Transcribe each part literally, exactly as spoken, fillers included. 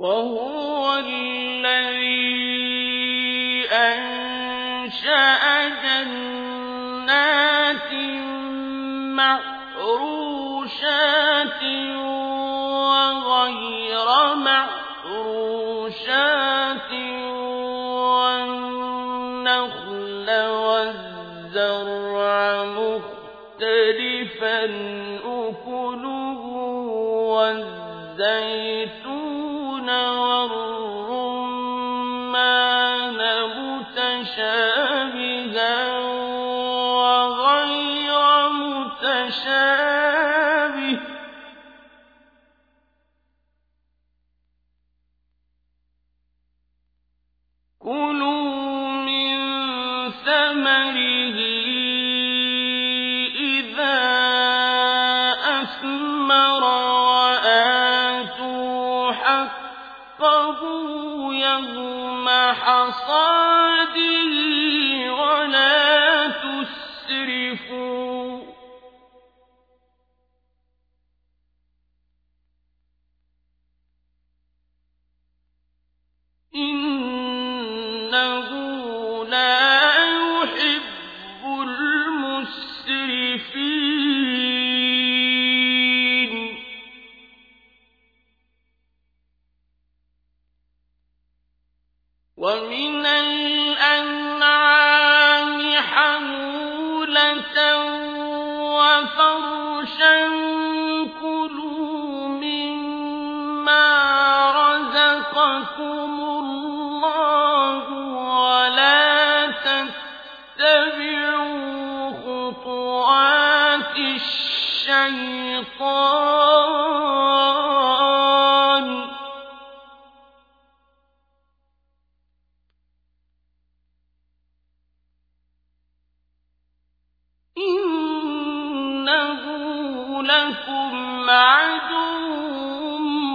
وهو الذي أنشأ جنات معروشات وغير معروشات والنخل والزرع مختلفا أكله والزيتون والرمان متشابها وغير متشابه كلوا من ثمره إذا أثمر وآتوا حقه يوم حصاده ولا تسرفوا إنه لا يحب المسرفين ومن الأنعام حمولة وفرشا كلوا مما رزقكم الله ولا تتبعوا خطوات الشيطان إنه لكم عدو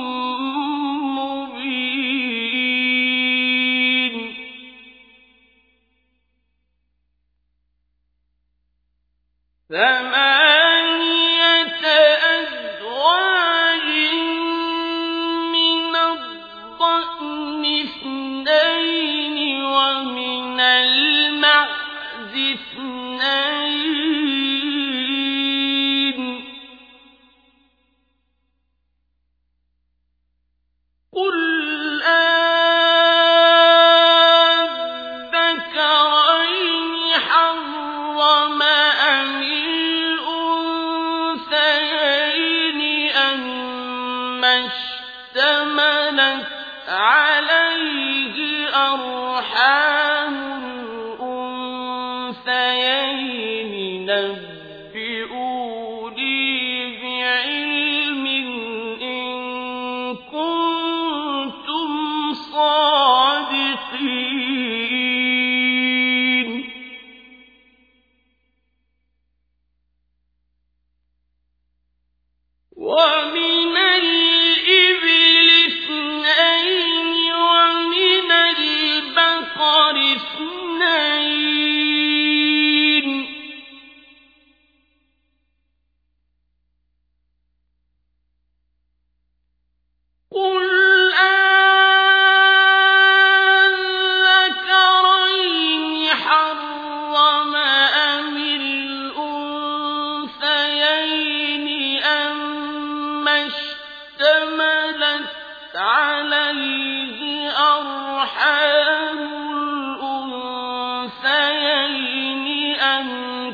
مبين ثمانية أزواج من الضأن اثنين ومن المعز اثنين قل أذكرين حرم أم الأنثيين أما اشتملت عليه أرحام الأنثيين نبئوني بعلم إن كنتم صادقين ومن الإبل اثنين ومن البقر اثنين قل أذكرين حرم أم الأنثيين أما اشتملت عليه أرحام الأنثيين أم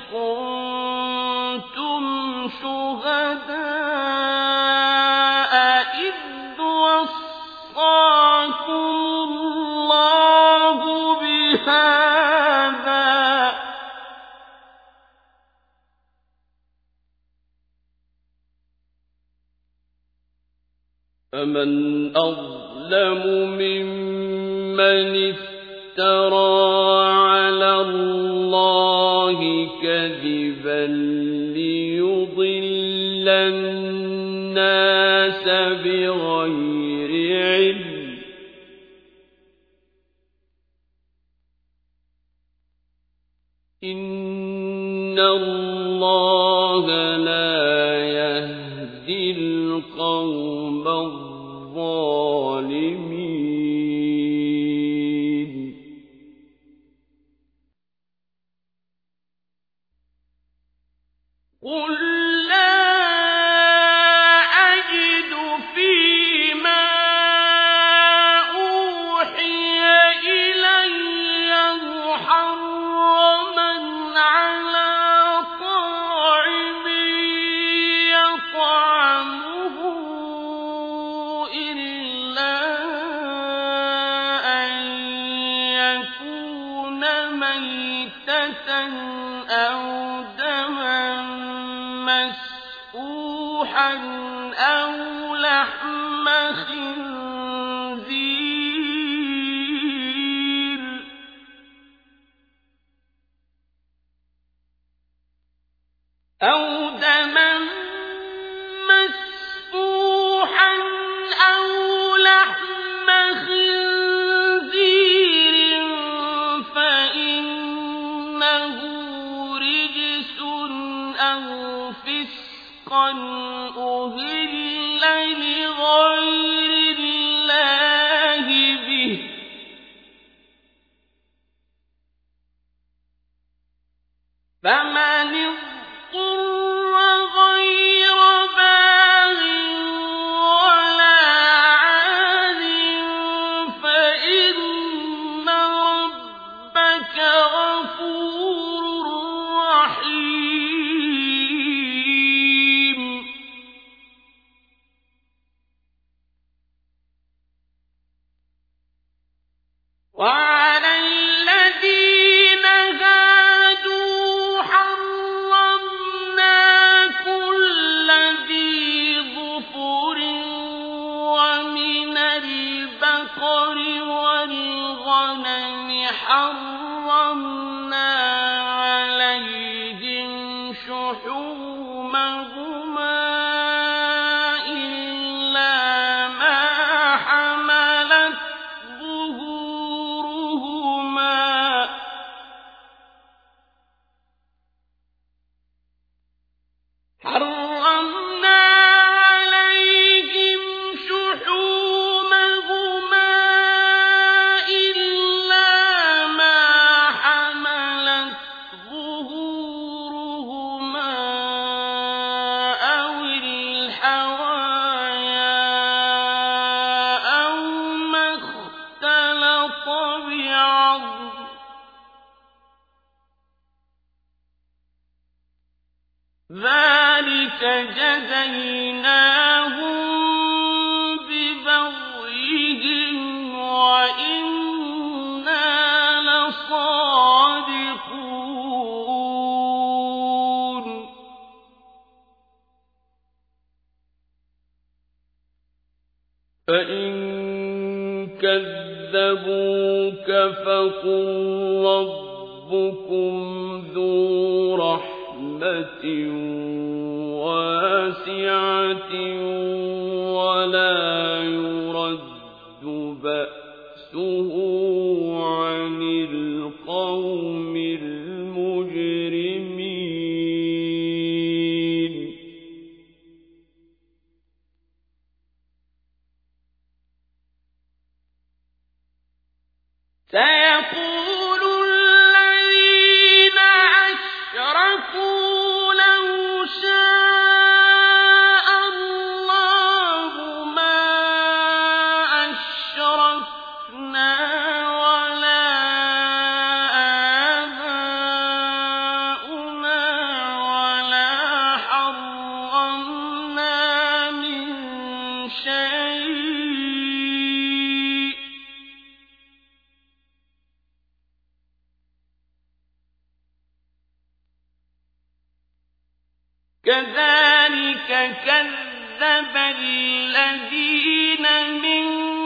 كنتم شهداء إذ وصاكم الله بهذا فمن أظلم ممن افترى على الله كذبا ليضل الناس بغير علم إن الله لا يهدي القوم الظالمين الظالمين قل أو لحم خنزير أو دما مسفوحا أو لحم خنزير فإنه رجس أو فسقا أهل لغير الله به فمن اضطر غير باغ ولا عاد فإن ربك غفور رحيم وعلى الذين هادوا حرمنا كل ذي ظفر ومن البقر والغنم حرمنا عليهم شحومهما إلا ما حملت حرمنا عليهم شحومهما إلا ما حملت ظهورهما أو الحوايا أو ما اختلط بعظم ذلك جزيناهم ببغيهم وإنا لصادقون فإن كذبوك فقل ربكم ذو رحمة واسعة ولا يرد بأسه عن القوم المجرمين سيقول الذين أشركوا لو شاء الله ما أشركنا ولا آباؤنا ولا حرمنا من شيء كذلك كذب الذين من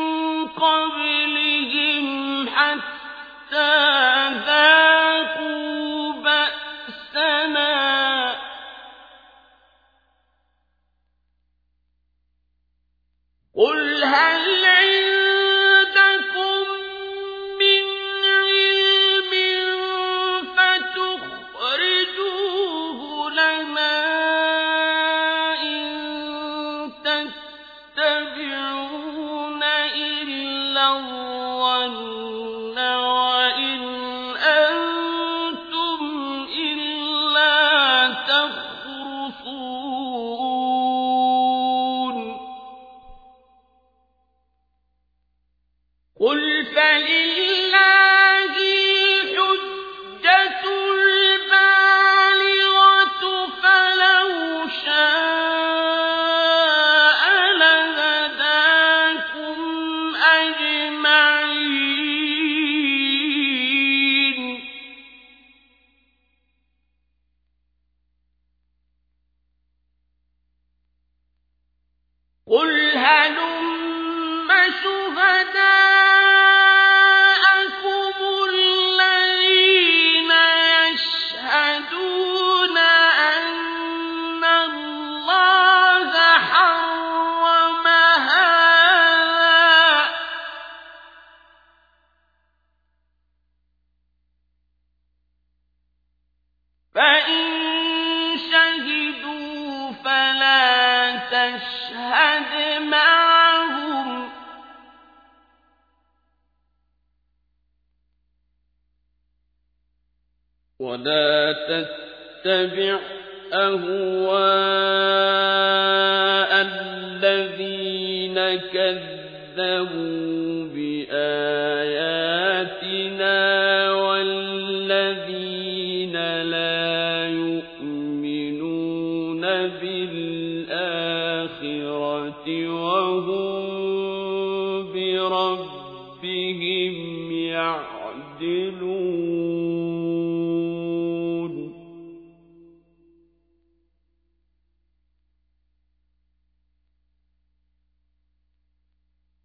قبلهم حتى ذاقوا بأسنا قل هل عندكم من علم فتخرجوه لنا إن تتبعون إلا قل فلله الحجة البالغة فلو شاء لهداكم أجمعين قل هلم شهداءكم الذين يشهدون أن الله حرم هذا فإن شهدوا فلا تشهد معهم ولا تتبع أهواء الذين كذبوا بآياتنا والذين لا يؤمنون بالآخرة وهم بربهم يعدلون